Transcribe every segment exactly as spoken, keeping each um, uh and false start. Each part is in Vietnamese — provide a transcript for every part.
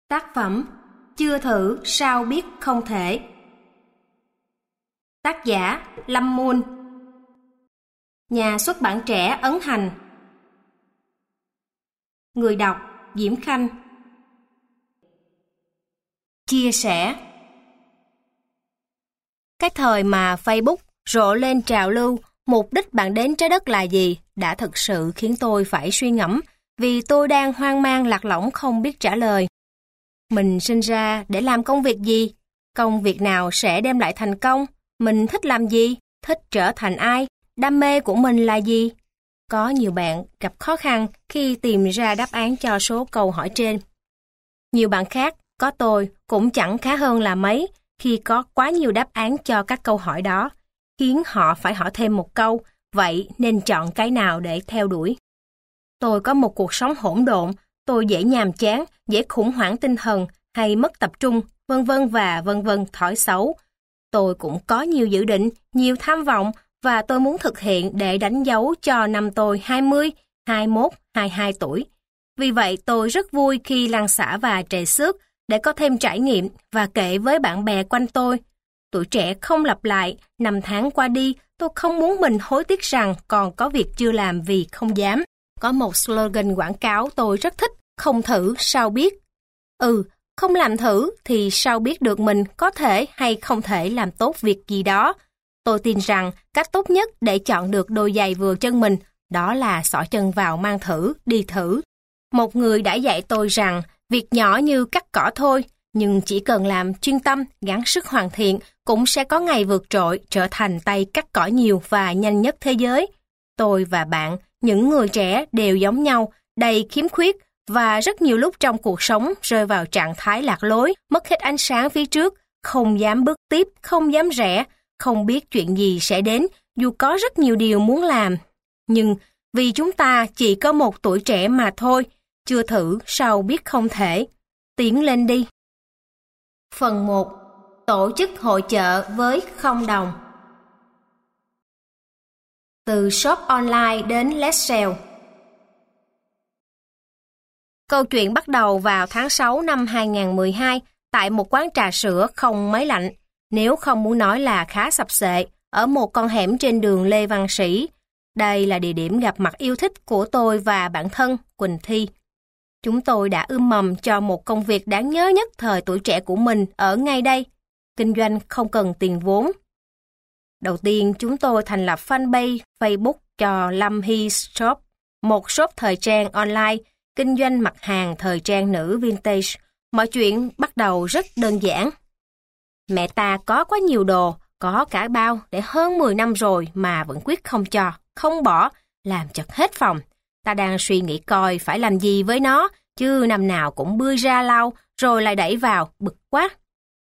Tác phẩm Chưa thử sao biết không thể. Tác giả Lâm Mun. Nhà xuất bản Trẻ ấn hành. Người đọc Diễm Khanh. Chia sẻ. Cái thời mà Facebook rộ lên trào lưu mục đích bạn đến trái đất là gì đã thực sự khiến tôi phải suy ngẫm, vì tôi đang hoang mang lạc lõng không biết trả lời. Mình sinh ra để làm công việc gì? Công việc nào sẽ đem lại thành công? Mình thích làm gì? Thích trở thành ai? Đam mê của mình là gì? Có nhiều bạn gặp khó khăn khi tìm ra đáp án cho số câu hỏi trên. Nhiều bạn khác, có tôi, cũng chẳng khá hơn là mấy khi có quá nhiều đáp án cho các câu hỏi đó, khiến họ phải hỏi thêm một câu, vậy nên chọn cái nào để theo đuổi? Tôi có một cuộc sống hỗn độn, tôi dễ nhàm chán, dễ khủng hoảng tinh thần hay mất tập trung, vân vân và vân vân thói xấu. Tôi cũng có nhiều dự định, nhiều tham vọng và tôi muốn thực hiện để đánh dấu cho năm tôi hai mươi, hai mươi mốt, hai mươi hai tuổi. Vì vậy tôi rất vui khi lăn xả và trầy xước để có thêm trải nghiệm và kể với bạn bè quanh tôi. Tuổi trẻ không lặp lại, năm tháng qua đi, tôi không muốn mình hối tiếc rằng còn có việc chưa làm vì không dám. Có một slogan quảng cáo tôi rất thích, không thử sao biết. Ừ, không làm thử thì sao biết được mình có thể hay không thể làm tốt việc gì đó. Tôi tin rằng cách tốt nhất để chọn được đôi giày vừa chân mình, đó là xỏ chân vào mang thử, đi thử. Một người đã dạy tôi rằng việc nhỏ như cắt cỏ thôi, nhưng chỉ cần làm chuyên tâm, gắng sức hoàn thiện, cũng sẽ có ngày vượt trội trở thành tay cắt cỏ nhiều và nhanh nhất thế giới. Tôi và bạn, những người trẻ đều giống nhau, đầy khiếm khuyết và rất nhiều lúc trong cuộc sống rơi vào trạng thái lạc lối, mất hết ánh sáng phía trước, không dám bước tiếp, không dám rẽ, không biết chuyện gì sẽ đến dù có rất nhiều điều muốn làm. Nhưng vì chúng ta chỉ có một tuổi trẻ mà thôi, chưa thử sao biết không thể. Tiến lên đi. Phần một. Tổ chức hội chợ với không đồng. Từ shop online đến let's sell. Câu chuyện bắt đầu vào tháng sáu năm hai nghìn không trăm mười hai tại một quán trà sữa không mấy lạnh, nếu không muốn nói là khá sập xệ, ở một con hẻm trên đường Lê Văn Sĩ. Đây là địa điểm gặp mặt yêu thích của tôi và bạn thân Quỳnh Thi. Chúng tôi đã ươm mầm cho một công việc đáng nhớ nhất thời tuổi trẻ của mình ở ngay đây. Kinh doanh không cần tiền vốn. Đầu tiên, chúng tôi thành lập fanpage Facebook cho Lâm Hy Shop, một shop thời trang online, kinh doanh mặt hàng thời trang nữ vintage. Mọi chuyện bắt đầu rất đơn giản. Mẹ ta có quá nhiều đồ, có cả bao để hơn mười năm rồi mà vẫn quyết không cho, không bỏ, làm chật hết phòng. Ta đang suy nghĩ coi phải làm gì với nó, chứ năm nào cũng bươi ra lau, rồi lại đẩy vào, bực quá.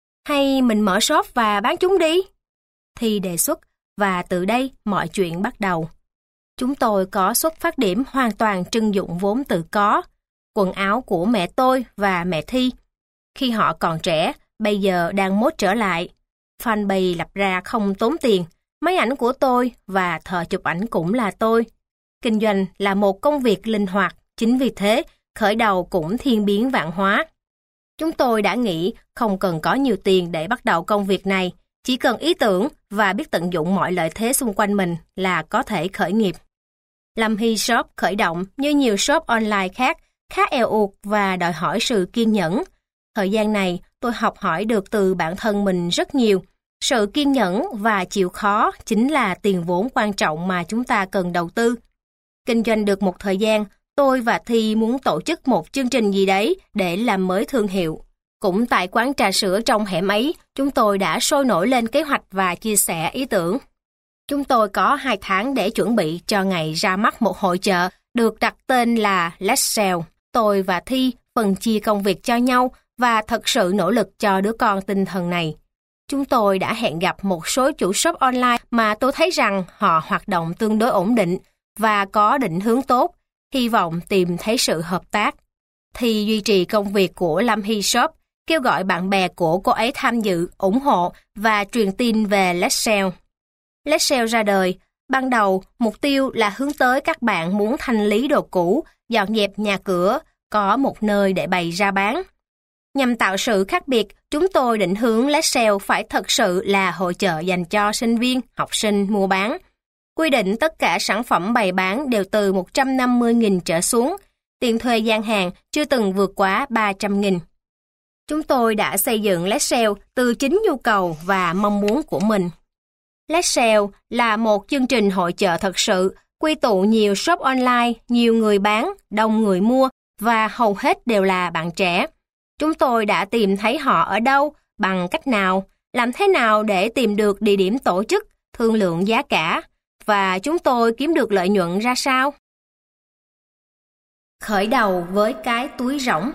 Hay mình mở shop và bán chúng đi? Thì đề xuất, và từ đây mọi chuyện bắt đầu. Chúng tôi có xuất phát điểm hoàn toàn trưng dụng vốn tự có, quần áo của mẹ tôi và mẹ Thi. Khi họ còn trẻ, bây giờ đang mốt trở lại. Fanpage lập ra không tốn tiền, máy ảnh của tôi và thợ chụp ảnh cũng là tôi. Kinh doanh là một công việc linh hoạt, chính vì thế, khởi đầu cũng thiên biến vạn hóa. Chúng tôi đã nghĩ không cần có nhiều tiền để bắt đầu công việc này, chỉ cần ý tưởng và biết tận dụng mọi lợi thế xung quanh mình là có thể khởi nghiệp. Lâm Hy Shop khởi động như nhiều shop online khác, khá eo uột và đòi hỏi sự kiên nhẫn. Thời gian này, tôi học hỏi được từ bản thân mình rất nhiều. Sự kiên nhẫn và chịu khó chính là tiền vốn quan trọng mà chúng ta cần đầu tư. Kinh doanh được một thời gian, tôi và Thi muốn tổ chức một chương trình gì đấy để làm mới thương hiệu. Cũng tại quán trà sữa trong hẻm ấy, chúng tôi đã sôi nổi lên kế hoạch và chia sẻ ý tưởng. Chúng tôi có hai tháng để chuẩn bị cho ngày ra mắt một hội chợ được đặt tên là Let's Sell. Tôi và Thi phân chia công việc cho nhau và thật sự nỗ lực cho đứa con tinh thần này. Chúng tôi đã hẹn gặp một số chủ shop online mà tôi thấy rằng họ hoạt động tương đối ổn định và có định hướng tốt, hy vọng tìm thấy sự hợp tác. Thì duy trì công việc của Lâm Hy Shop, kêu gọi bạn bè của cô ấy tham dự, ủng hộ và truyền tin về Let's Sell. Let's Sell ra đời, ban đầu mục tiêu là hướng tới các bạn muốn thanh lý đồ cũ, dọn dẹp nhà cửa, có một nơi để bày ra bán. Nhằm tạo sự khác biệt, chúng tôi định hướng Let's Sell phải thật sự là hội chợ dành cho sinh viên, học sinh mua bán. Quy định tất cả sản phẩm bày bán đều từ một trăm năm mươi nghìn trở xuống, tiền thuê gian hàng chưa từng vượt quá ba trăm nghìn. Chúng tôi đã xây dựng Let's Sell từ chính nhu cầu và mong muốn của mình. Let's Sell là một chương trình hội chợ thật sự, quy tụ nhiều shop online, nhiều người bán, đông người mua và hầu hết đều là bạn trẻ. Chúng tôi đã tìm thấy họ ở đâu, bằng cách nào, làm thế nào để tìm được địa điểm tổ chức, thương lượng giá cả, và chúng tôi kiếm được lợi nhuận ra sao. Khởi đầu với cái túi rỗng.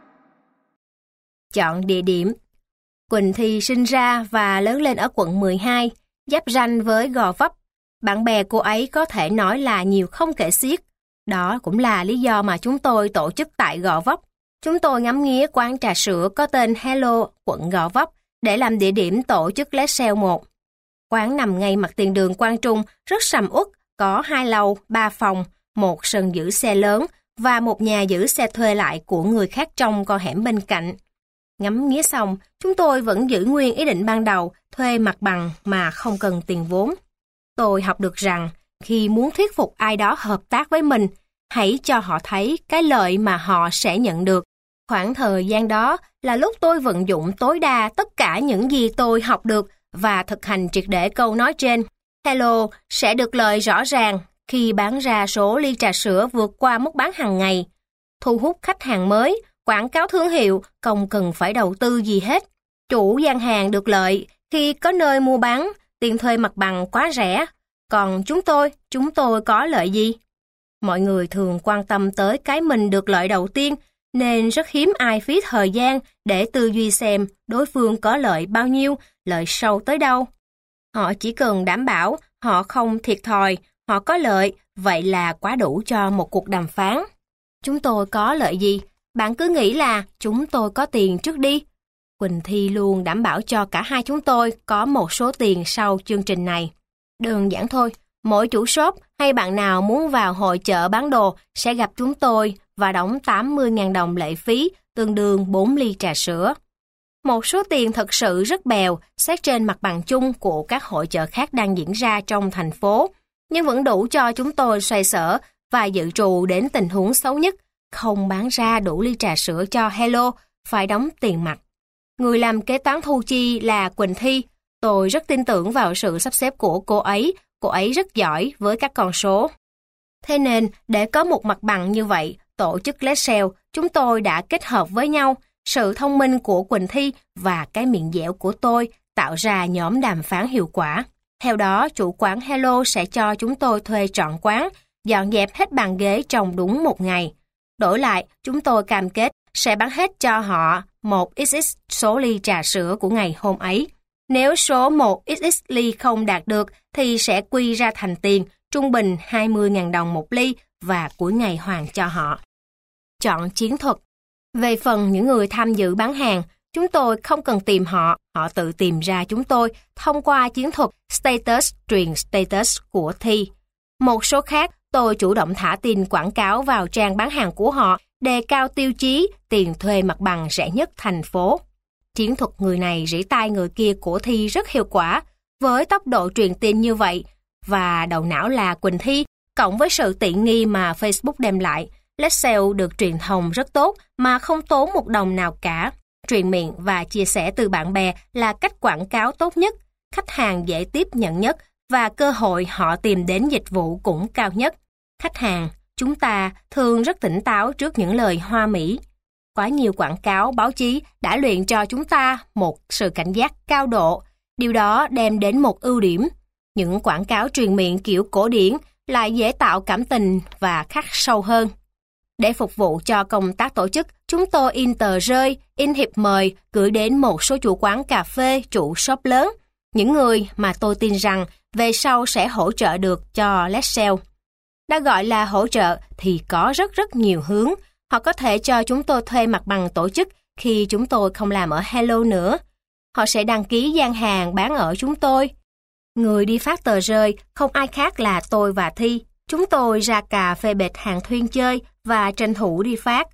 Chọn địa điểm. Quỳnh Thi sinh ra và lớn lên ở quận mười hai, giáp ranh với Gò Vấp. Bạn bè cô ấy có thể nói là nhiều không kể xiết. Đó cũng là lý do mà chúng tôi tổ chức tại Gò Vấp. Chúng tôi ngắm nghía quán trà sữa có tên Hello, quận Gò Vấp, để làm địa điểm tổ chức Let's Sell một. Quán nằm ngay mặt tiền đường Quang Trung, rất sầm uất, có hai lầu, ba phòng, một sân giữ xe lớn và một nhà giữ xe thuê lại của người khác trong con hẻm bên cạnh. Ngắm nghía xong, chúng tôi vẫn giữ nguyên ý định ban đầu, thuê mặt bằng mà không cần tiền vốn. Tôi học được rằng, khi muốn thuyết phục ai đó hợp tác với mình, hãy cho họ thấy cái lợi mà họ sẽ nhận được. Khoảng thời gian đó là lúc tôi vận dụng tối đa tất cả những gì tôi học được và thực hành triệt để câu nói trên. Hello sẽ được lợi rõ ràng khi bán ra số ly trà sữa vượt qua mức bán hàng ngày. Thu hút khách hàng mới, quảng cáo thương hiệu, không cần phải đầu tư gì hết. Chủ gian hàng được lợi khi có nơi mua bán, tiền thuê mặt bằng quá rẻ. Còn chúng tôi, chúng tôi có lợi gì? Mọi người thường quan tâm tới cái mình được lợi đầu tiên, nên rất hiếm ai phí thời gian để tư duy xem đối phương có lợi bao nhiêu, lợi sâu tới đâu. Họ chỉ cần đảm bảo họ không thiệt thòi, họ có lợi, vậy là quá đủ cho một cuộc đàm phán. Chúng tôi có lợi gì? Bạn cứ nghĩ là chúng tôi có tiền trước đi. Quỳnh Thi luôn đảm bảo cho cả hai chúng tôi có một số tiền sau chương trình này. Đơn giản thôi, mỗi chủ shop hay bạn nào muốn vào hội chợ bán đồ sẽ gặp chúng tôi và đóng tám mươi nghìn đồng lệ phí, tương đương bốn ly trà sữa. Một số tiền thật sự rất bèo, xét trên mặt bằng chung của các hội chợ khác đang diễn ra trong thành phố, nhưng vẫn đủ cho chúng tôi xoay sở và dự trù đến tình huống xấu nhất, không bán ra đủ ly trà sữa cho Hello, phải đóng tiền mặt. Người làm kế toán thu chi là Quỳnh Thi. Tôi rất tin tưởng vào sự sắp xếp của cô ấy, cô ấy rất giỏi với các con số. Thế nên, để có một mặt bằng như vậy, tổ chức Let's Sell, chúng tôi đã kết hợp với nhau, sự thông minh của Quỳnh Thi và cái miệng dẻo của tôi tạo ra nhóm đàm phán hiệu quả. Theo đó, chủ quán Hello sẽ cho chúng tôi thuê trọn quán, dọn dẹp hết bàn ghế trong đúng một ngày. Đổi lại, chúng tôi cam kết sẽ bán hết cho họ một xx số ly trà sữa của ngày hôm ấy. Nếu số một xx ly không đạt được thì sẽ quy ra thành tiền, trung bình hai mươi nghìn đồng một ly và cuối ngày hoàn cho họ. Chọn chiến thuật. Về phần những người tham dự bán hàng, chúng tôi không cần tìm họ, họ tự tìm ra chúng tôi thông qua chiến thuật status truyền status của Thi. Một số khác, tôi chủ động thả tin quảng cáo vào trang bán hàng của họ, đề cao tiêu chí tiền thuê mặt bằng rẻ nhất thành phố. Chiến thuật người này rỉ tai người kia của Thi rất hiệu quả, với tốc độ truyền tin như vậy, và đầu não là Quỳnh Thi, cộng với sự tiện nghi mà Facebook đem lại, Let's Sell được truyền thông rất tốt mà không tốn một đồng nào cả. Truyền miệng và chia sẻ từ bạn bè là cách quảng cáo tốt nhất, khách hàng dễ tiếp nhận nhất và cơ hội họ tìm đến dịch vụ cũng cao nhất. Khách hàng, chúng ta thường rất tỉnh táo trước những lời hoa mỹ. Quá nhiều quảng cáo, báo chí đã luyện cho chúng ta một sự cảnh giác cao độ. Điều đó đem đến một ưu điểm. Những quảng cáo truyền miệng kiểu cổ điển lại dễ tạo cảm tình và khắc sâu hơn. Để phục vụ cho công tác tổ chức, chúng tôi in tờ rơi, in thiệp mời, gửi đến một số chủ quán cà phê, chủ shop lớn, những người mà tôi tin rằng về sau sẽ hỗ trợ được cho Let's Sell. Đã gọi là hỗ trợ thì có rất rất nhiều hướng. Họ có thể cho chúng tôi thuê mặt bằng tổ chức khi chúng tôi không làm ở Hello nữa. Họ sẽ đăng ký gian hàng bán ở chúng tôi. Người đi phát tờ rơi không ai khác là tôi và Thi. Chúng tôi ra cà phê bệt hàng thuyên chơi và tranh thủ đi phát.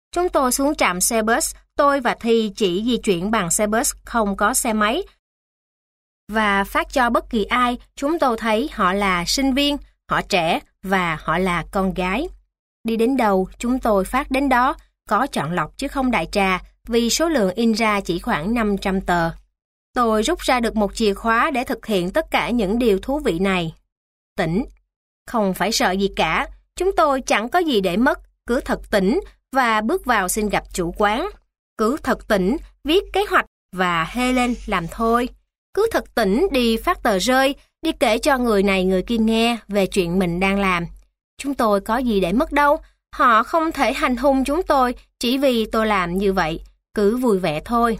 Chúng tôi xuống trạm xe bus, tôi và Thi chỉ di chuyển bằng xe bus không có xe máy. Và phát cho bất kỳ ai chúng tôi thấy họ là sinh viên, họ trẻ và họ là con gái. Đi đến đâu chúng tôi phát đến đó, có chọn lọc chứ không đại trà vì số lượng in ra chỉ khoảng năm trăm tờ. Tôi rút ra được một chìa khóa để thực hiện tất cả những điều thú vị này. Tỉnh. Không phải sợ gì cả, chúng tôi chẳng có gì để mất, cứ thật tỉnh và bước vào xin gặp chủ quán. Cứ thật tỉnh, viết kế hoạch và hê lên làm thôi. Cứ thật tỉnh đi phát tờ rơi, đi kể cho người này người kia nghe về chuyện mình đang làm. Chúng tôi có gì để mất đâu, họ không thể hành hung chúng tôi chỉ vì tôi làm như vậy, cứ vui vẻ thôi.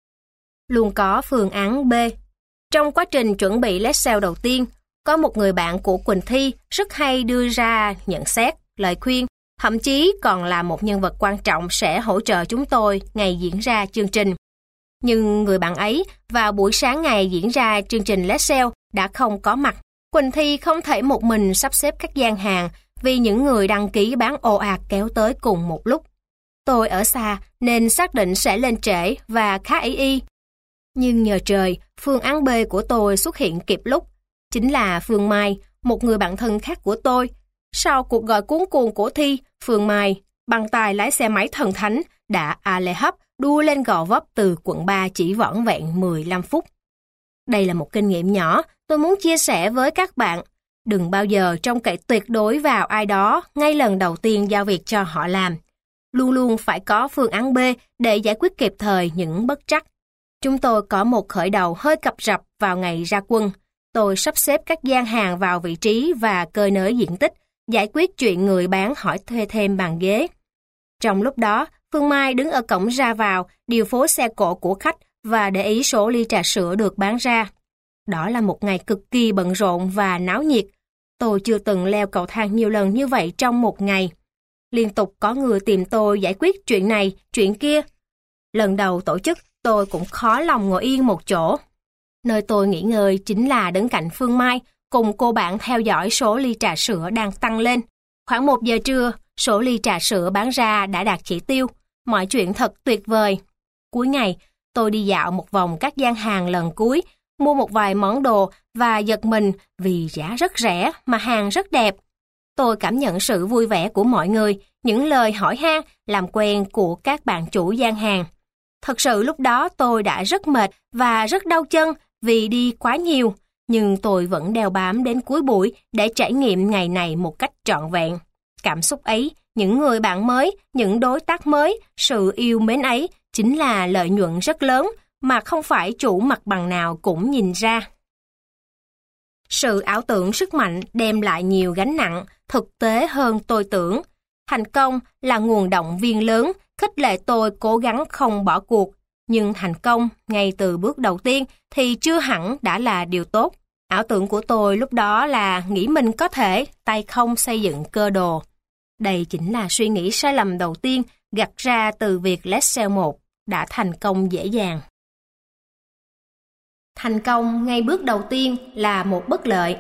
Luôn có phương án B. Trong quá trình chuẩn bị let's sell đầu tiên, có một người bạn của Quỳnh Thi rất hay đưa ra nhận xét, lời khuyên, thậm chí còn là một nhân vật quan trọng sẽ hỗ trợ chúng tôi ngày diễn ra chương trình. Nhưng người bạn ấy vào buổi sáng ngày diễn ra chương trình let's sell đã không có mặt. Quỳnh Thi không thể một mình sắp xếp các gian hàng vì những người đăng ký bán ồ ạt kéo tới cùng một lúc. Tôi ở xa nên xác định sẽ lên trễ và khá ý y. Nhưng nhờ trời, phương án B của tôi xuất hiện kịp lúc. Chính là Phương Mai, một người bạn thân khác của tôi. Sau cuộc gọi cuống cuồng của Thi, Phương Mai, bằng tài lái xe máy thần thánh, đã a lê hấp đua lên Gò Vấp từ quận ba chỉ vỏn vẹn mười lăm phút. Đây là một kinh nghiệm nhỏ tôi muốn chia sẻ với các bạn. Đừng bao giờ trông cậy tuyệt đối vào ai đó ngay lần đầu tiên giao việc cho họ làm. Luôn luôn phải có phương án B để giải quyết kịp thời những bất trắc. Chúng tôi có một khởi đầu hơi cập rập vào ngày ra quân. Tôi sắp xếp các gian hàng vào vị trí và cơi nới diện tích, giải quyết chuyện người bán hỏi thuê thêm bàn ghế. Trong lúc đó, Phương Mai đứng ở cổng ra vào, điều phối xe cộ của khách và để ý số ly trà sữa được bán ra. Đó là một ngày cực kỳ bận rộn và náo nhiệt. Tôi chưa từng leo cầu thang nhiều lần như vậy trong một ngày. Liên tục có người tìm tôi giải quyết chuyện này, chuyện kia. Lần đầu tổ chức, tôi cũng khó lòng ngồi yên một chỗ. Nơi tôi nghỉ ngơi chính là đứng cạnh Phương Mai, cùng cô bạn theo dõi số ly trà sữa đang tăng lên. Khoảng một giờ trưa, số ly trà sữa bán ra đã đạt chỉ tiêu. Mọi chuyện thật tuyệt vời. Cuối ngày, tôi đi dạo một vòng các gian hàng lần cuối, mua một vài món đồ và giật mình vì giá rất rẻ mà hàng rất đẹp. Tôi cảm nhận sự vui vẻ của mọi người, những lời hỏi han, làm quen của các bạn chủ gian hàng. Thật sự lúc đó tôi đã rất mệt và rất đau chân vì đi quá nhiều, nhưng tôi vẫn đeo bám đến cuối buổi để trải nghiệm ngày này một cách trọn vẹn. Cảm xúc ấy, những người bạn mới, những đối tác mới, sự yêu mến ấy chính là lợi nhuận rất lớn mà không phải chủ mặt bằng nào cũng nhìn ra. Sự ảo tưởng sức mạnh đem lại nhiều gánh nặng, thực tế hơn tôi tưởng. Thành công là nguồn động viên lớn, khích lệ tôi cố gắng không bỏ cuộc. Nhưng thành công ngay từ bước đầu tiên thì chưa hẳn đã là điều tốt. Ảo tưởng của tôi lúc đó là nghĩ mình có thể tay không xây dựng cơ đồ. Đây chính là suy nghĩ sai lầm đầu tiên gặt ra từ việc Let's Sell một đã thành công dễ dàng. Thành công ngay bước đầu tiên là một bất lợi.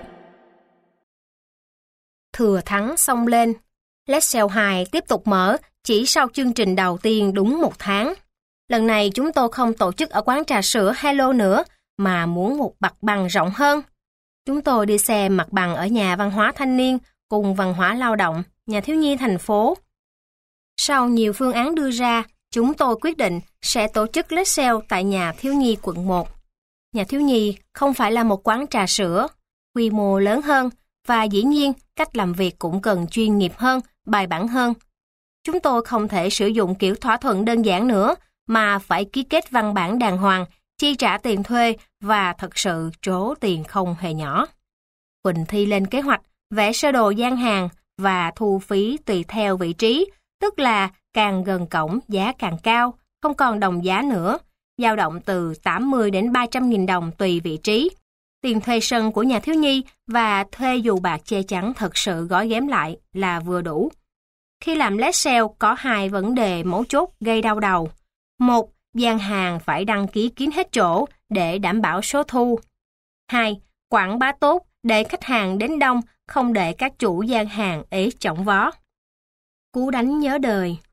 Thừa thắng xông lên. Let's Sell hai tiếp tục mở chỉ sau chương trình đầu tiên đúng một tháng. Lần này chúng tôi không tổ chức ở quán trà sữa Hello nữa, mà muốn một mặt bằng rộng hơn. Chúng tôi đi xem mặt bằng ở nhà văn hóa thanh niên cùng văn hóa lao động, nhà thiếu nhi thành phố. Sau nhiều phương án đưa ra, chúng tôi quyết định sẽ tổ chức Let's Sell tại nhà thiếu nhi quận một. Nhà thiếu nhi không phải là một quán trà sữa, quy mô lớn hơn và dĩ nhiên cách làm việc cũng cần chuyên nghiệp hơn, bài bản hơn. Chúng tôi không thể sử dụng kiểu thỏa thuận đơn giản nữa, mà phải ký kết văn bản đàng hoàng, chi trả tiền thuê và thật sự trố tiền không hề nhỏ. Quỳnh Thi lên kế hoạch, vẽ sơ đồ gian hàng và thu phí tùy theo vị trí, tức là càng gần cổng giá càng cao, không còn đồng giá nữa, dao động từ tám mươi đến ba trăm nghìn đồng tùy vị trí. Tiền thuê sân của nhà thiếu nhi và thuê dù bạc che chắn thật sự gói ghém lại là vừa đủ. Khi làm Let's Sell có hai vấn đề mấu chốt gây đau đầu. Một, gian hàng phải đăng ký kín hết chỗ để đảm bảo số thu. Hai, quảng bá tốt để khách hàng đến đông, không để các chủ gian hàng ế chỏng vó. Cú đánh nhớ đời.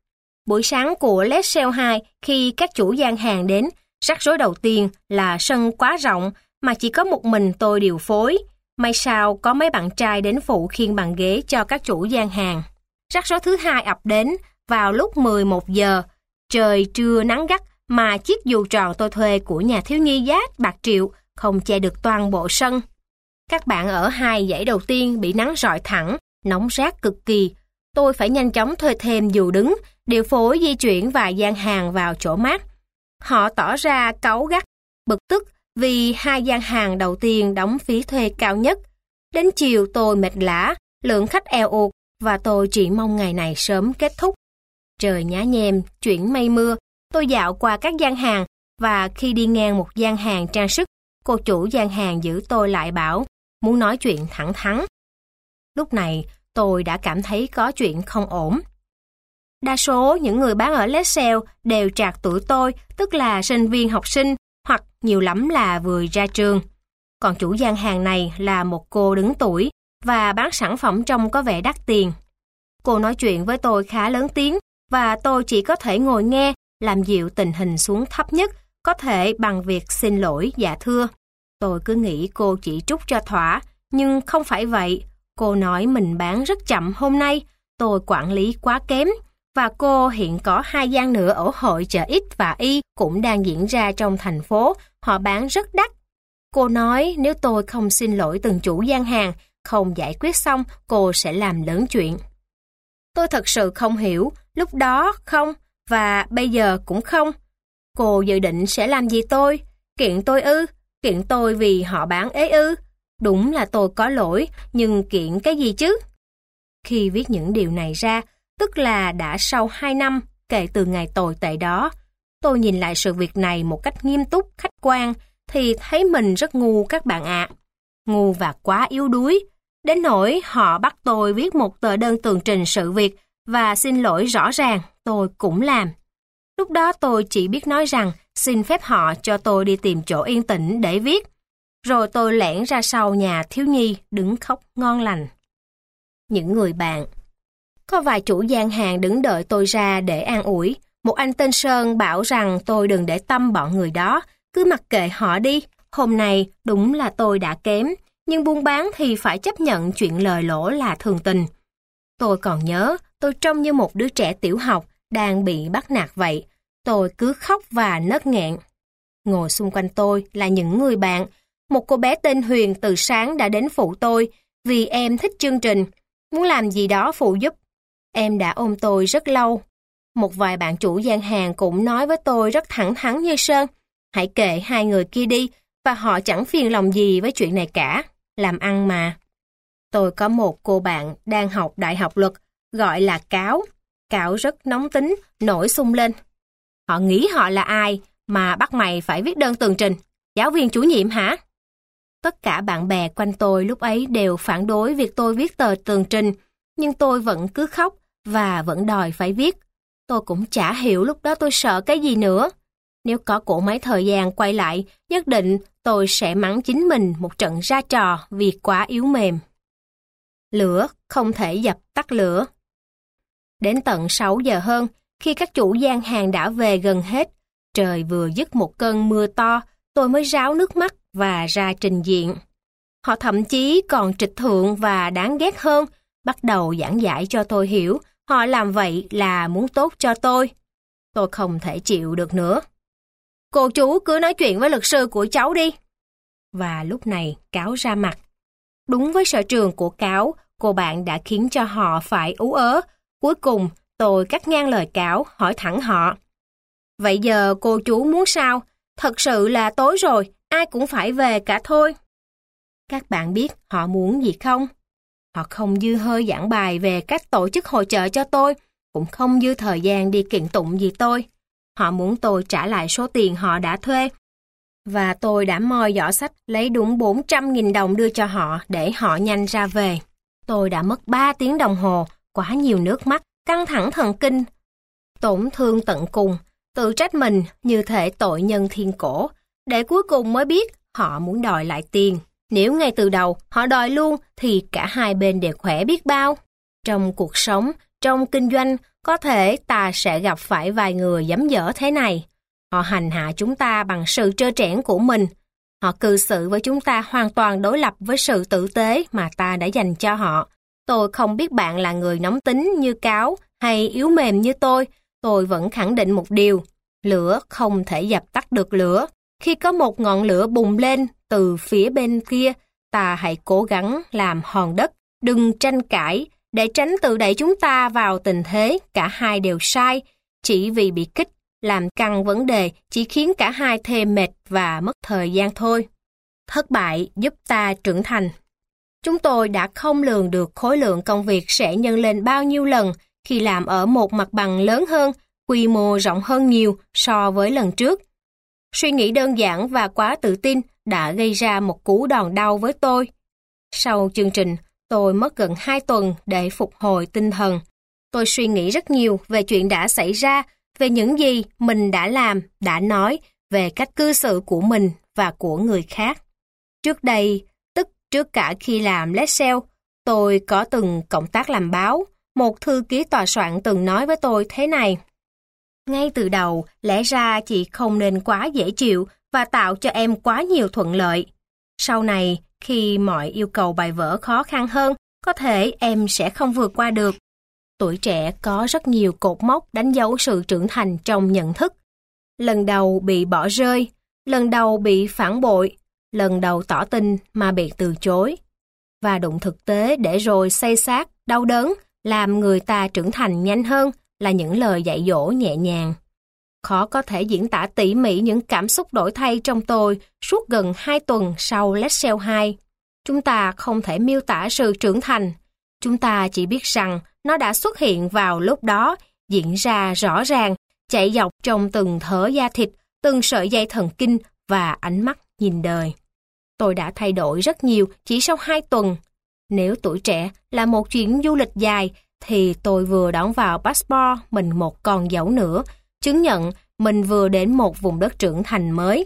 Buổi sáng của Let's Sell hai, khi các chủ gian hàng đến, rắc rối đầu tiên là sân quá rộng mà chỉ có một mình tôi điều phối. May sao có mấy bạn trai đến phụ khiêng bàn ghế cho các chủ gian hàng. Rắc rối thứ hai ập đến vào lúc mười một giờ. Trời trưa nắng gắt mà chiếc dù tròn tôi thuê của nhà thiếu nhi giá bạc triệu không che được toàn bộ sân. Các bạn ở hai dãy đầu tiên bị nắng rọi thẳng, nóng rát cực kỳ. Tôi phải nhanh chóng thuê thêm dù đứng, điều phối di chuyển vài gian hàng vào chỗ mát. Họ tỏ ra cáu gắt, bực tức vì hai gian hàng đầu tiên đóng phí thuê cao nhất. Đến chiều tôi mệt lả, lượng khách eo uột và tôi chỉ mong ngày này sớm kết thúc. Trời nhá nhem, chuyển mây mưa, tôi dạo qua các gian hàng và khi đi ngang một gian hàng trang sức, cô chủ gian hàng giữ tôi lại bảo, muốn nói chuyện thẳng thắn. Lúc này, tôi đã cảm thấy có chuyện không ổn. Đa số những người bán ở Let's Sell đều trạc tuổi tôi, tức là sinh viên học sinh, hoặc nhiều lắm là vừa ra trường. Còn chủ gian hàng này là một cô đứng tuổi và bán sản phẩm trông có vẻ đắt tiền. Cô nói chuyện với tôi khá lớn tiếng và tôi chỉ có thể ngồi nghe, làm dịu tình hình xuống thấp nhất, có thể bằng việc xin lỗi dạ thưa. Tôi cứ nghĩ cô chỉ trút cho thỏa, nhưng không phải vậy. Cô nói mình bán rất chậm hôm nay, tôi quản lý quá kém, và cô hiện có hai gian nữa ở hội chợ X và Y cũng đang diễn ra trong thành phố, họ bán rất đắt. Cô nói nếu tôi không xin lỗi từng chủ gian hàng, không giải quyết xong, cô sẽ làm lớn chuyện. Tôi thật sự không hiểu, lúc đó không, và bây giờ cũng không. Cô dự định sẽ làm gì tôi? Kiện tôi ư? Kiện tôi vì họ bán ế ư? Đúng là tôi có lỗi, nhưng kiện cái gì chứ? Khi viết những điều này ra, tức là đã sau hai năm kể từ ngày tồi tệ đó, tôi nhìn lại sự việc này một cách nghiêm túc, khách quan, thì thấy mình rất ngu các bạn ạ. À. Ngu và quá yếu đuối, đến nỗi họ bắt tôi viết một tờ đơn tường trình sự việc và xin lỗi rõ ràng, tôi cũng làm. Lúc đó tôi chỉ biết nói rằng xin phép họ cho tôi đi tìm chỗ yên tĩnh để viết. Rồi tôi lẻn ra sau nhà thiếu nhi đứng khóc ngon lành. Những người bạn. Có vài chủ gian hàng đứng đợi tôi ra để an ủi. Một anh tên Sơn bảo rằng tôi đừng để tâm bọn người đó, cứ mặc kệ họ đi. Hôm nay đúng là tôi đã kém, nhưng buôn bán thì phải chấp nhận chuyện lời lỗ là thường tình. Tôi còn nhớ, tôi trông như một đứa trẻ tiểu học đang bị bắt nạt vậy. Tôi cứ khóc và nấc nghẹn. Ngồi xung quanh tôi là những người bạn. Một cô bé tên Huyền từ sáng đã đến phụ tôi vì em thích chương trình, muốn làm gì đó phụ giúp. Em đã ôm tôi rất lâu. Một vài bạn chủ gian hàng cũng nói với tôi rất thẳng thắn như Sơn. Hãy kệ hai người kia đi, và họ chẳng phiền lòng gì với chuyện này cả. Làm ăn mà. Tôi có một cô bạn đang học đại học luật, gọi là Cáo. Cáo rất nóng tính, nổi xung lên. Họ nghĩ họ là ai mà bắt mày phải viết đơn tường trình? Giáo viên chủ nhiệm hả? Tất cả bạn bè quanh tôi lúc ấy đều phản đối việc tôi viết tờ tường trình, nhưng tôi vẫn cứ khóc và vẫn đòi phải viết. Tôi cũng chả hiểu lúc đó tôi sợ cái gì nữa. Nếu có cỗ máy thời gian quay lại, nhất định tôi sẽ mắng chính mình một trận ra trò vì quá yếu mềm. Lửa không thể dập tắt lửa. Đến tận sáu giờ hơn, khi các chủ gian hàng đã về gần hết, trời vừa dứt một cơn mưa to, tôi mới ráo nước mắt và ra trình diện. Họ thậm chí còn trịch thượng và đáng ghét hơn, bắt đầu giảng giải cho tôi hiểu họ làm vậy là muốn tốt cho tôi. Tôi không thể chịu được nữa. Cô chú cứ nói chuyện với luật sư của cháu đi. Và lúc này Cáo ra mặt. Đúng với sở trường của Cáo, cô bạn đã khiến cho họ phải ú ớ. Cuối cùng tôi cắt ngang lời Cáo, hỏi thẳng họ. Vậy giờ cô chú muốn sao? Thật sự là tối rồi, ai cũng phải về cả thôi. Các bạn biết họ muốn gì không? Họ không dư hơi giảng bài về cách tổ chức hội chợ cho tôi, cũng không dư thời gian đi kiện tụng gì tôi. Họ muốn tôi trả lại số tiền họ đã thuê. Và tôi đã moi giỏ xách lấy đúng bốn trăm nghìn đồng đưa cho họ để họ nhanh ra về. Tôi đã mất ba tiếng đồng hồ, quá nhiều nước mắt, căng thẳng thần kinh, tổn thương tận cùng, tự trách mình như thể tội nhân thiên cổ, để cuối cùng mới biết họ muốn đòi lại tiền. Nếu ngay từ đầu họ đòi luôn thì cả hai bên đều khỏe biết bao. Trong cuộc sống, Trong kinh doanh, có thể ta sẽ gặp phải vài người dám dở thế này. Họ hành hạ chúng ta bằng sự trơ trẽn của mình. Họ cư xử với chúng ta hoàn toàn đối lập với sự tử tế mà ta đã dành cho họ. Tôi không biết bạn là người nóng tính như cáo hay yếu mềm như tôi. Tôi vẫn khẳng định một điều. Lửa không thể dập tắt được lửa. Khi có một ngọn lửa bùng lên từ phía bên kia, ta hãy cố gắng làm hòn đất. Đừng tranh cãi để tránh tự đẩy chúng ta vào tình thế cả hai đều sai. Chỉ vì bị kích, làm căng vấn đề chỉ khiến cả hai thêm mệt và mất thời gian thôi. Thất bại giúp ta trưởng thành. Chúng tôi đã không lường được khối lượng công việc sẽ nhân lên bao nhiêu lần khi làm ở một mặt bằng lớn hơn, quy mô rộng hơn nhiều so với lần trước. Suy nghĩ đơn giản và quá tự tin đã gây ra một cú đòn đau với tôi. Sau chương trình, tôi mất gần hai tuần để phục hồi tinh thần. Tôi suy nghĩ rất nhiều về chuyện đã xảy ra, về những gì mình đã làm, đã nói, về cách cư xử của mình và của người khác. Trước đây, tức trước cả khi làm Lexell, tôi có từng cộng tác làm báo. Một thư ký tòa soạn từng nói với tôi thế này. Ngay từ đầu, lẽ ra chị không nên quá dễ chịu và tạo cho em quá nhiều thuận lợi. Sau này, khi mọi yêu cầu bài vở khó khăn hơn, có thể em sẽ không vượt qua được. Tuổi trẻ có rất nhiều cột mốc đánh dấu sự trưởng thành trong nhận thức. Lần đầu bị bỏ rơi, lần đầu bị phản bội, lần đầu tỏ tình mà bị từ chối. Và đụng thực tế để rồi xây xát, đau đớn, làm người ta trưởng thành nhanh hơn là những lời dạy dỗ nhẹ nhàng. Khó có thể diễn tả tỉ mỉ những cảm xúc đổi thay trong tôi suốt gần hai tuần sau Lexell hai. Chúng ta không thể miêu tả sự trưởng thành. Chúng ta chỉ biết rằng nó đã xuất hiện vào lúc đó, diễn ra rõ ràng, chạy dọc trong từng thớ da thịt, từng sợi dây thần kinh và ánh mắt nhìn đời. Tôi đã thay đổi rất nhiều chỉ sau hai tuần. Nếu tuổi trẻ là một chuyến du lịch dài, thì tôi vừa đón vào passport mình một con dấu nữa, chứng nhận mình vừa đến một vùng đất trưởng thành mới.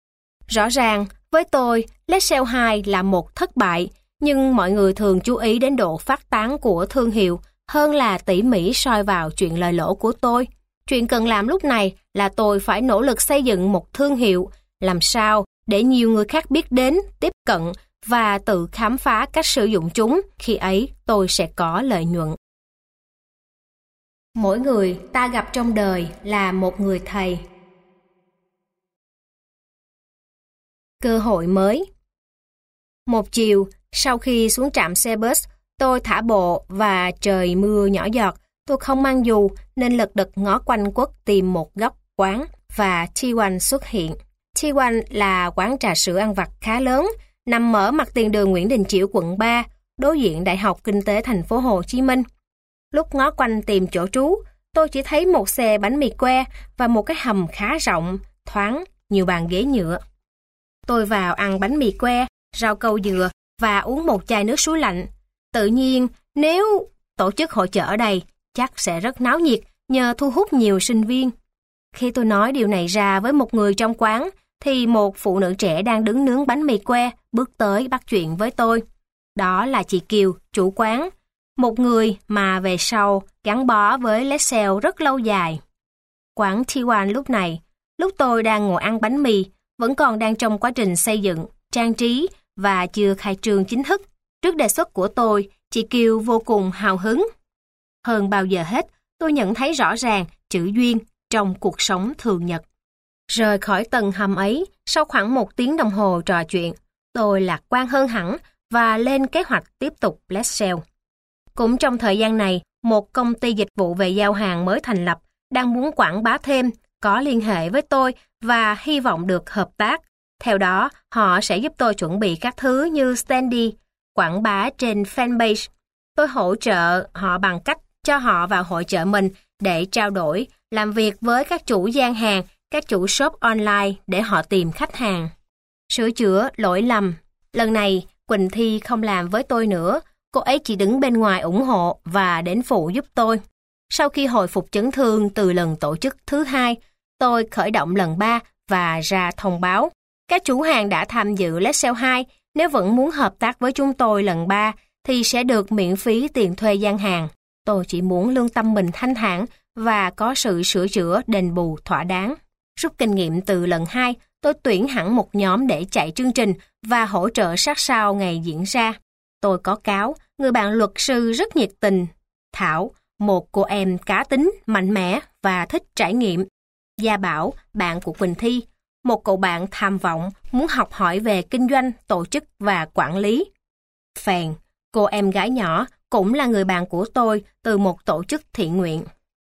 Rõ ràng, với tôi, Lexell hai là một thất bại, nhưng mọi người thường chú ý đến độ phát tán của thương hiệu hơn là tỉ mỉ soi vào chuyện lời lỗ của tôi. Chuyện cần làm lúc này là tôi phải nỗ lực xây dựng một thương hiệu, làm sao để nhiều người khác biết đến, tiếp cận và tự khám phá cách sử dụng chúng. Khi ấy, tôi sẽ có lợi nhuận. Mỗi người ta gặp trong đời là một người thầy. Cơ hội mới. Một chiều, sau khi xuống trạm xe bus, tôi thả bộ và trời mưa nhỏ giọt. Tôi không mang dù nên lật đật ngó quanh quất tìm một góc quán và T một xuất hiện. T một là quán trà sữa ăn vặt khá lớn, nằm ở mặt tiền đường Nguyễn Đình Chiểu quận ba, đối diện Đại học Kinh tế thành phố Hồ Chí Minh. Lúc ngó quanh tìm chỗ trú, tôi chỉ thấy một xe bánh mì que và một cái hầm khá rộng, thoáng, nhiều bàn ghế nhựa. Tôi vào ăn bánh mì que, rau câu dừa và uống một chai nước suối lạnh. Tự nhiên, nếu tổ chức hội chợ ở đây, chắc sẽ rất náo nhiệt nhờ thu hút nhiều sinh viên. Khi tôi nói điều này ra với một người trong quán, thì một phụ nữ trẻ đang đứng nướng bánh mì que bước tới bắt chuyện với tôi. Đó là chị Kiều, chủ quán, một người mà về sau gắn bó với Lexell rất lâu dài. Quán T một lúc này, lúc tôi đang ngồi ăn bánh mì, vẫn còn đang trong quá trình xây dựng, trang trí và chưa khai trương chính thức. Trước đề xuất của tôi, chị Kiều vô cùng hào hứng. Hơn bao giờ hết, tôi nhận thấy rõ ràng chữ duyên trong cuộc sống thường nhật. Rời khỏi tầng hầm ấy, sau khoảng một tiếng đồng hồ trò chuyện, tôi lạc quan hơn hẳn và lên kế hoạch tiếp tục Lexell. Cũng trong thời gian này, một công ty dịch vụ về giao hàng mới thành lập, đang muốn quảng bá thêm, có liên hệ với tôi và hy vọng được hợp tác. Theo đó, họ sẽ giúp tôi chuẩn bị các thứ như standee, quảng bá trên fanpage. Tôi hỗ trợ họ bằng cách cho họ vào hội chợ mình để trao đổi, làm việc với các chủ gian hàng, các chủ shop online để họ tìm khách hàng. Sửa chữa lỗi lầm. Lần này, Quỳnh Thi không làm với tôi nữa. Cô ấy chỉ đứng bên ngoài ủng hộ và đến phụ giúp tôi. Sau khi hồi phục chấn thương từ lần tổ chức thứ hai, tôi khởi động lần ba và ra thông báo. Các chủ hàng đã tham dự Lexell hai, nếu vẫn muốn hợp tác với chúng tôi lần ba, thì sẽ được miễn phí tiền thuê gian hàng. Tôi chỉ muốn lương tâm mình thanh thản và có sự sửa chữa đền bù thỏa đáng. Rút kinh nghiệm từ lần hai, tôi tuyển hẳn một nhóm để chạy chương trình và hỗ trợ sát sao ngày diễn ra. Tôi có cáo, người bạn luật sư rất nhiệt tình. Thảo, một cô em cá tính, mạnh mẽ và thích trải nghiệm. Gia Bảo, bạn của Quỳnh Thi, một cậu bạn tham vọng, muốn học hỏi về kinh doanh, tổ chức và quản lý. Phèn, cô em gái nhỏ, cũng là người bạn của tôi từ một tổ chức thiện nguyện.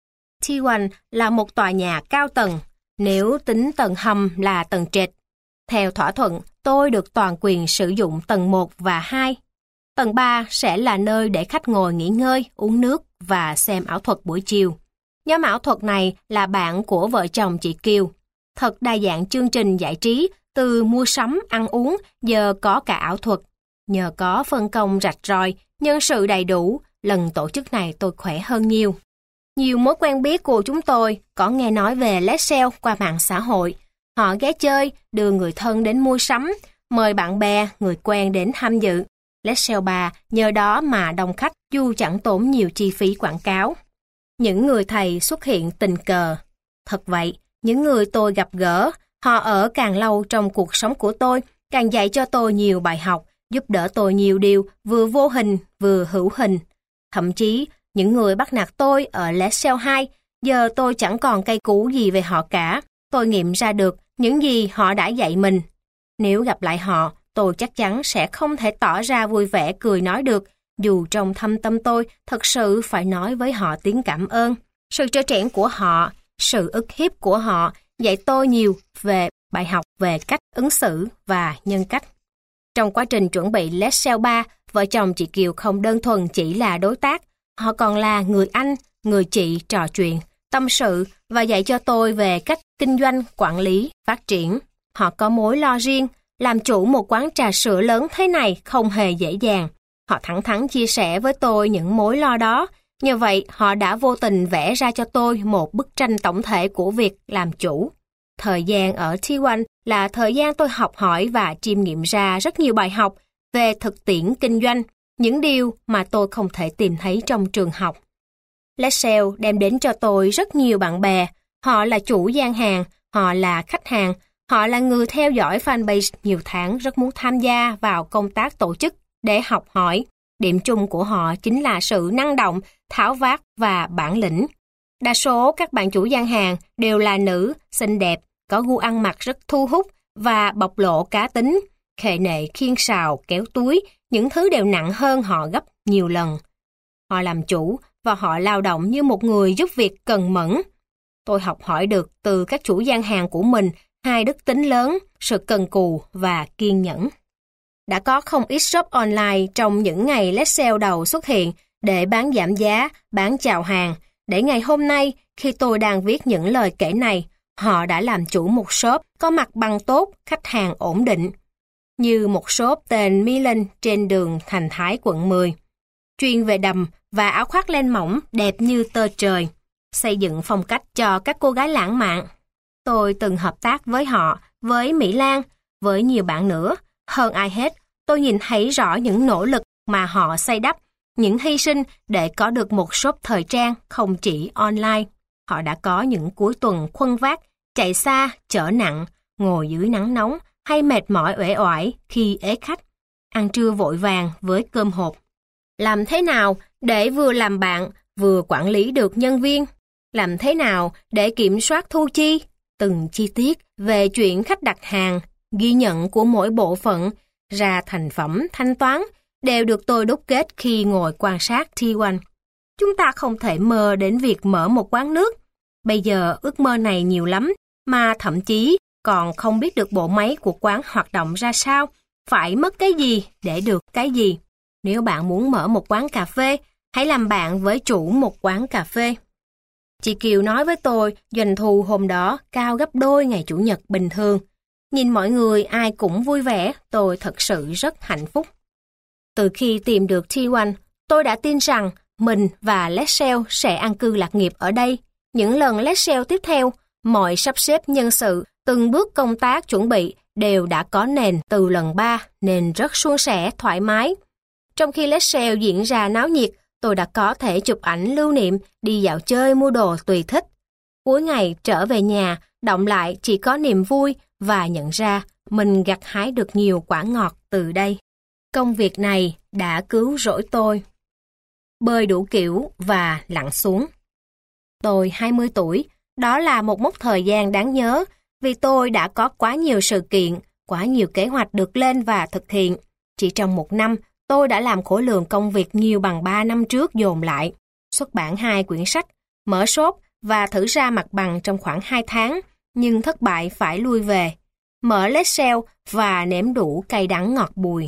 T một là một tòa nhà cao tầng, nếu tính tầng hầm là tầng trệt. Theo thỏa thuận, tôi được toàn quyền sử dụng tầng một và hai. Tầng ba sẽ là nơi để khách ngồi nghỉ ngơi, uống nước và xem ảo thuật buổi chiều. Nhóm ảo thuật này là bạn của vợ chồng chị Kiều. Thật đa dạng chương trình giải trí, từ mua sắm, ăn uống, giờ có cả ảo thuật. Nhờ có phân công rạch ròi, nhân sự đầy đủ, lần tổ chức này tôi khỏe hơn nhiều. Nhiều mối quen biết của chúng tôi có nghe nói về Let's Sell qua mạng xã hội. Họ ghé chơi, đưa người thân đến mua sắm, mời bạn bè, người quen đến tham dự. Let's Sell ba nhờ đó mà đông khách dù chẳng tốn nhiều chi phí quảng cáo. Những người thầy xuất hiện tình cờ. Thật vậy, những người tôi gặp gỡ, họ ở càng lâu trong cuộc sống của tôi, càng dạy cho tôi nhiều bài học, giúp đỡ tôi nhiều điều vừa vô hình vừa hữu hình. Thậm chí, những người bắt nạt tôi ở Let's Sell hai, giờ tôi chẳng còn cay cú gì về họ cả. Tôi nghiệm ra được những gì họ đã dạy mình. Nếu gặp lại họ, tôi chắc chắn sẽ không thể tỏ ra vui vẻ cười nói được, dù trong thâm tâm tôi thật sự phải nói với họ tiếng cảm ơn. Sự trơ trẽn của họ, sự ức hiếp của họ dạy tôi nhiều về bài học về cách ứng xử và nhân cách. Trong quá trình chuẩn bị Let's Sell ba, vợ chồng chị Kiều không đơn thuần chỉ là đối tác, họ còn là người anh, người chị trò chuyện, tâm sự và dạy cho tôi về cách kinh doanh, quản lý, phát triển. Họ có mối lo riêng, làm chủ một quán trà sữa lớn thế này không hề dễ dàng. Họ thẳng thắn chia sẻ với tôi những mối lo đó. Như vậy, họ đã vô tình vẽ ra cho tôi một bức tranh tổng thể của việc làm chủ. Thời gian ở T một là thời gian tôi học hỏi và chiêm nghiệm ra rất nhiều bài học về thực tiễn kinh doanh, những điều mà tôi không thể tìm thấy trong trường học. Let's Sell đem đến cho tôi rất nhiều bạn bè. Họ là chủ gian hàng, họ là khách hàng, họ là người theo dõi fanpage nhiều tháng rất muốn tham gia vào công tác tổ chức để học hỏi. Điểm chung của họ chính là sự năng động, tháo vát và bản lĩnh. Đa số các bạn chủ gian hàng đều là nữ, xinh đẹp, có gu ăn mặc rất thu hút và bộc lộ cá tính. Khệ nệ khiêng sào, kéo túi, những thứ đều nặng hơn họ gấp nhiều lần. Họ làm chủ và họ lao động như một người giúp việc cần mẫn. Tôi học hỏi được từ các chủ gian hàng của mình hai đức tính lớn, sự cần cù và kiên nhẫn. Đã có không ít shop online trong những ngày Let's Sell đầu xuất hiện để bán giảm giá, bán chào hàng. Để ngày hôm nay, khi tôi đang viết những lời kể này, họ đã làm chủ một shop có mặt bằng tốt, khách hàng ổn định. Như một shop tên Milan trên đường Thành Thái quận mười. Chuyên về đầm và áo khoác len mỏng đẹp như tơ trời. Xây dựng phong cách cho các cô gái lãng mạn. Tôi từng hợp tác với họ, với Mỹ Lan, với nhiều bạn nữa. Hơn ai hết, tôi nhìn thấy rõ những nỗ lực mà họ xây đắp, những hy sinh để có được một shop thời trang không chỉ online. Họ đã có những cuối tuần khuân vác, chạy xa, chở nặng, ngồi dưới nắng nóng hay mệt mỏi uể oải khi ế khách, ăn trưa vội vàng với cơm hộp. Làm thế nào để vừa làm bạn, vừa quản lý được nhân viên? Làm thế nào để kiểm soát thu chi? Từng chi tiết về chuyện khách đặt hàng, ghi nhận của mỗi bộ phận, ra thành phẩm thanh toán, đều được tôi đúc kết khi ngồi quan sát T một. Chúng ta không thể mơ đến việc mở một quán nước. Bây giờ ước mơ này nhiều lắm, mà thậm chí còn không biết được bộ máy của quán hoạt động ra sao, phải mất cái gì để được cái gì. Nếu bạn muốn mở một quán cà phê, hãy làm bạn với chủ một quán cà phê. Chị Kiều nói với tôi, doanh thu hôm đó cao gấp đôi ngày Chủ nhật bình thường. Nhìn mọi người ai cũng vui vẻ, tôi thật sự rất hạnh phúc. Từ khi tìm được T một, tôi đã tin rằng mình và Let's Sell sẽ an cư lạc nghiệp ở đây. Những lần Let's Sell tiếp theo, mọi sắp xếp nhân sự, từng bước công tác chuẩn bị đều đã có nền từ lần ba, nên rất suôn sẻ, thoải mái. Trong khi Let's Sell diễn ra náo nhiệt, Tôi đã có thể chụp ảnh lưu niệm, đi dạo chơi mua đồ tùy thích. Cuối ngày trở về nhà, động lại chỉ có niềm vui và nhận ra mình gặt hái được nhiều quả ngọt từ đây. Công việc này đã cứu rỗi tôi. Bơi đủ kiểu và lặn xuống. Tôi hai mươi tuổi, đó là một mốc thời gian đáng nhớ vì tôi đã có quá nhiều sự kiện, quá nhiều kế hoạch được lên và thực hiện. Chỉ trong một năm, tôi đã làm khối lượng công việc nhiều bằng ba năm trước dồn lại. Xuất bản hai quyển sách, mở shop và thử ra mặt bằng trong khoảng hai tháng, nhưng thất bại phải lui về. Mở Letshell và nếm đủ cay đắng ngọt bùi.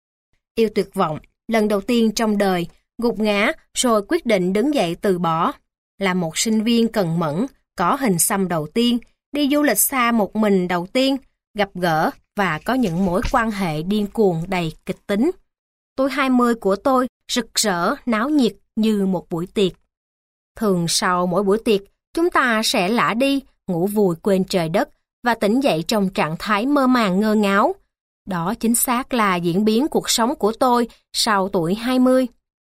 Yêu tuyệt vọng, lần đầu tiên trong đời, gục ngã rồi quyết định đứng dậy từ bỏ. Là một sinh viên cần mẫn, có hình xăm đầu tiên, đi du lịch xa một mình đầu tiên, gặp gỡ và có những mối quan hệ điên cuồng đầy kịch tính. Tuổi hai mươi của tôi rực rỡ, náo nhiệt như một buổi tiệc. Thường sau mỗi buổi tiệc, chúng ta sẽ lả đi, ngủ vùi quên trời đất và tỉnh dậy trong trạng thái mơ màng ngơ ngáo. Đó chính xác là diễn biến cuộc sống của tôi sau tuổi hai mươi.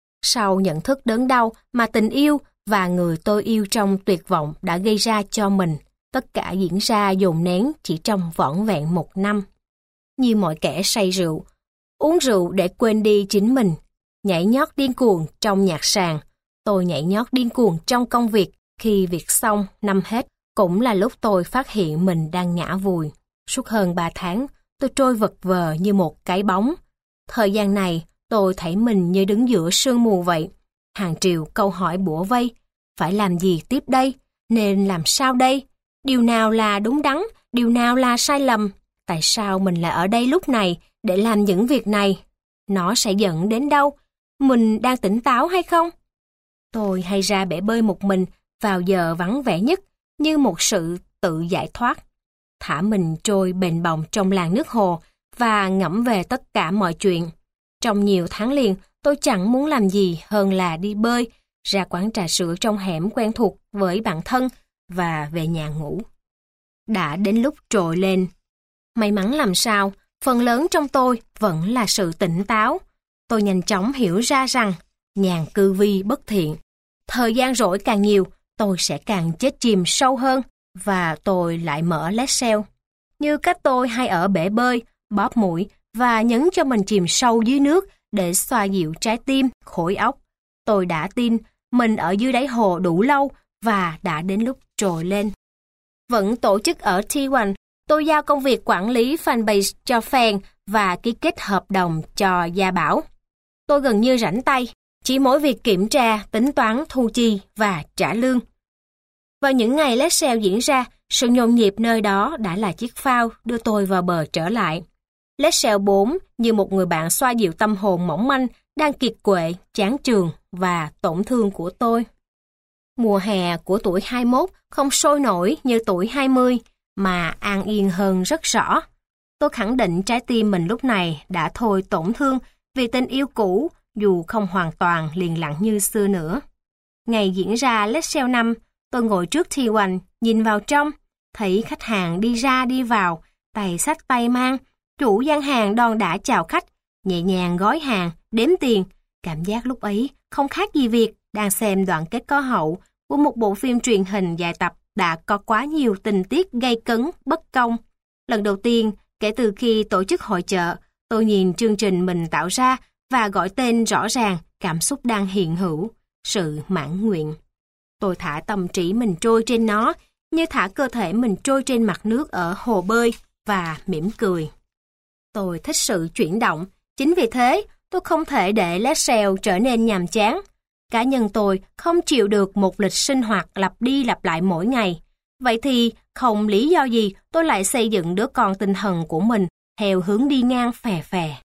Sau nhận thức đớn đau mà tình yêu và người tôi yêu trong tuyệt vọng đã gây ra cho mình, tất cả diễn ra dồn nén chỉ trong vỏn vẹn một năm. Như mọi kẻ say rượu, uống rượu để quên đi chính mình, nhảy nhót điên cuồng trong nhạc sàn. Tôi nhảy nhót điên cuồng trong công việc, khi việc xong, năm hết, cũng là lúc tôi phát hiện mình đang ngã vùi. Suốt hơn ba tháng, tôi trôi vật vờ như một cái bóng. Thời gian này, tôi thấy mình như đứng giữa sương mù vậy. Hàng triệu câu hỏi bủa vây. Phải làm gì tiếp đây? Nên làm sao đây? Điều nào là đúng đắn? Điều nào là sai lầm? Tại sao mình lại ở đây lúc này để làm những việc này? Nó sẽ dẫn đến đâu? Mình đang tỉnh táo hay không? Tôi hay ra bể bơi một mình vào giờ vắng vẻ nhất, như một sự tự giải thoát. Thả mình trôi bềnh bồng trong làn nước hồ và ngẫm về tất cả mọi chuyện. Trong nhiều tháng liền, tôi chẳng muốn làm gì hơn là đi bơi, ra quán trà sữa trong hẻm quen thuộc với bạn thân và về nhà ngủ. Đã đến lúc trồi lên. May mắn làm sao, phần lớn trong tôi vẫn là sự tỉnh táo. Tôi nhanh chóng hiểu ra rằng nhàn cư vi bất thiện. Thời gian rỗi càng nhiều, tôi sẽ càng chết chìm sâu hơn và tôi lại mở Letshell. Như cách tôi hay ở bể bơi, bóp mũi và nhấn cho mình chìm sâu dưới nước để xoa dịu trái tim, khối óc. Tôi đã tin mình ở dưới đáy hồ đủ lâu và đã đến lúc trồi lên. Vẫn tổ chức ở T một, tôi giao công việc quản lý fanpage cho fan và ký kết hợp đồng cho Gia Bảo. Tôi gần như rảnh tay, chỉ mỗi việc kiểm tra, tính toán, thu chi và trả lương. Vào những ngày Letshell diễn ra, sự nhộn nhịp nơi đó đã là chiếc phao đưa tôi vào bờ trở lại. Letshell bốn như một người bạn xoa dịu tâm hồn mỏng manh, đang kiệt quệ, chán chường và tổn thương của tôi. Mùa hè của tuổi hai mươi mốt không sôi nổi như tuổi hai mươi, mà an yên hơn rất rõ. Tôi khẳng định trái tim mình lúc này đã thôi tổn thương vì tình yêu cũ, dù không hoàn toàn liền lặng như xưa nữa. Ngày diễn ra Letshell năm, tôi ngồi trước T một, nhìn vào trong, thấy khách hàng đi ra đi vào, tay xách tay mang, chủ gian hàng đon đả chào khách, nhẹ nhàng gói hàng, đếm tiền. Cảm giác lúc ấy không khác gì việc đang xem đoạn kết có hậu của một bộ phim truyền hình dài tập đã có quá nhiều tình tiết gây cấn, bất công. Lần đầu tiên, kể từ khi tổ chức hội chợ, tôi nhìn chương trình mình tạo ra và gọi tên rõ ràng cảm xúc đang hiện hữu, sự mãn nguyện. Tôi thả tâm trí mình trôi trên nó, như thả cơ thể mình trôi trên mặt nước ở hồ bơi và mỉm cười. Tôi thích sự chuyển động, chính vì thế tôi không thể để Letshell trở nên nhàm chán. Cá nhân tôi không chịu được một lịch sinh hoạt lặp đi lặp lại mỗi ngày. Vậy thì không lý do gì tôi lại xây dựng đứa con tinh thần của mình theo hướng đi ngang phè phè.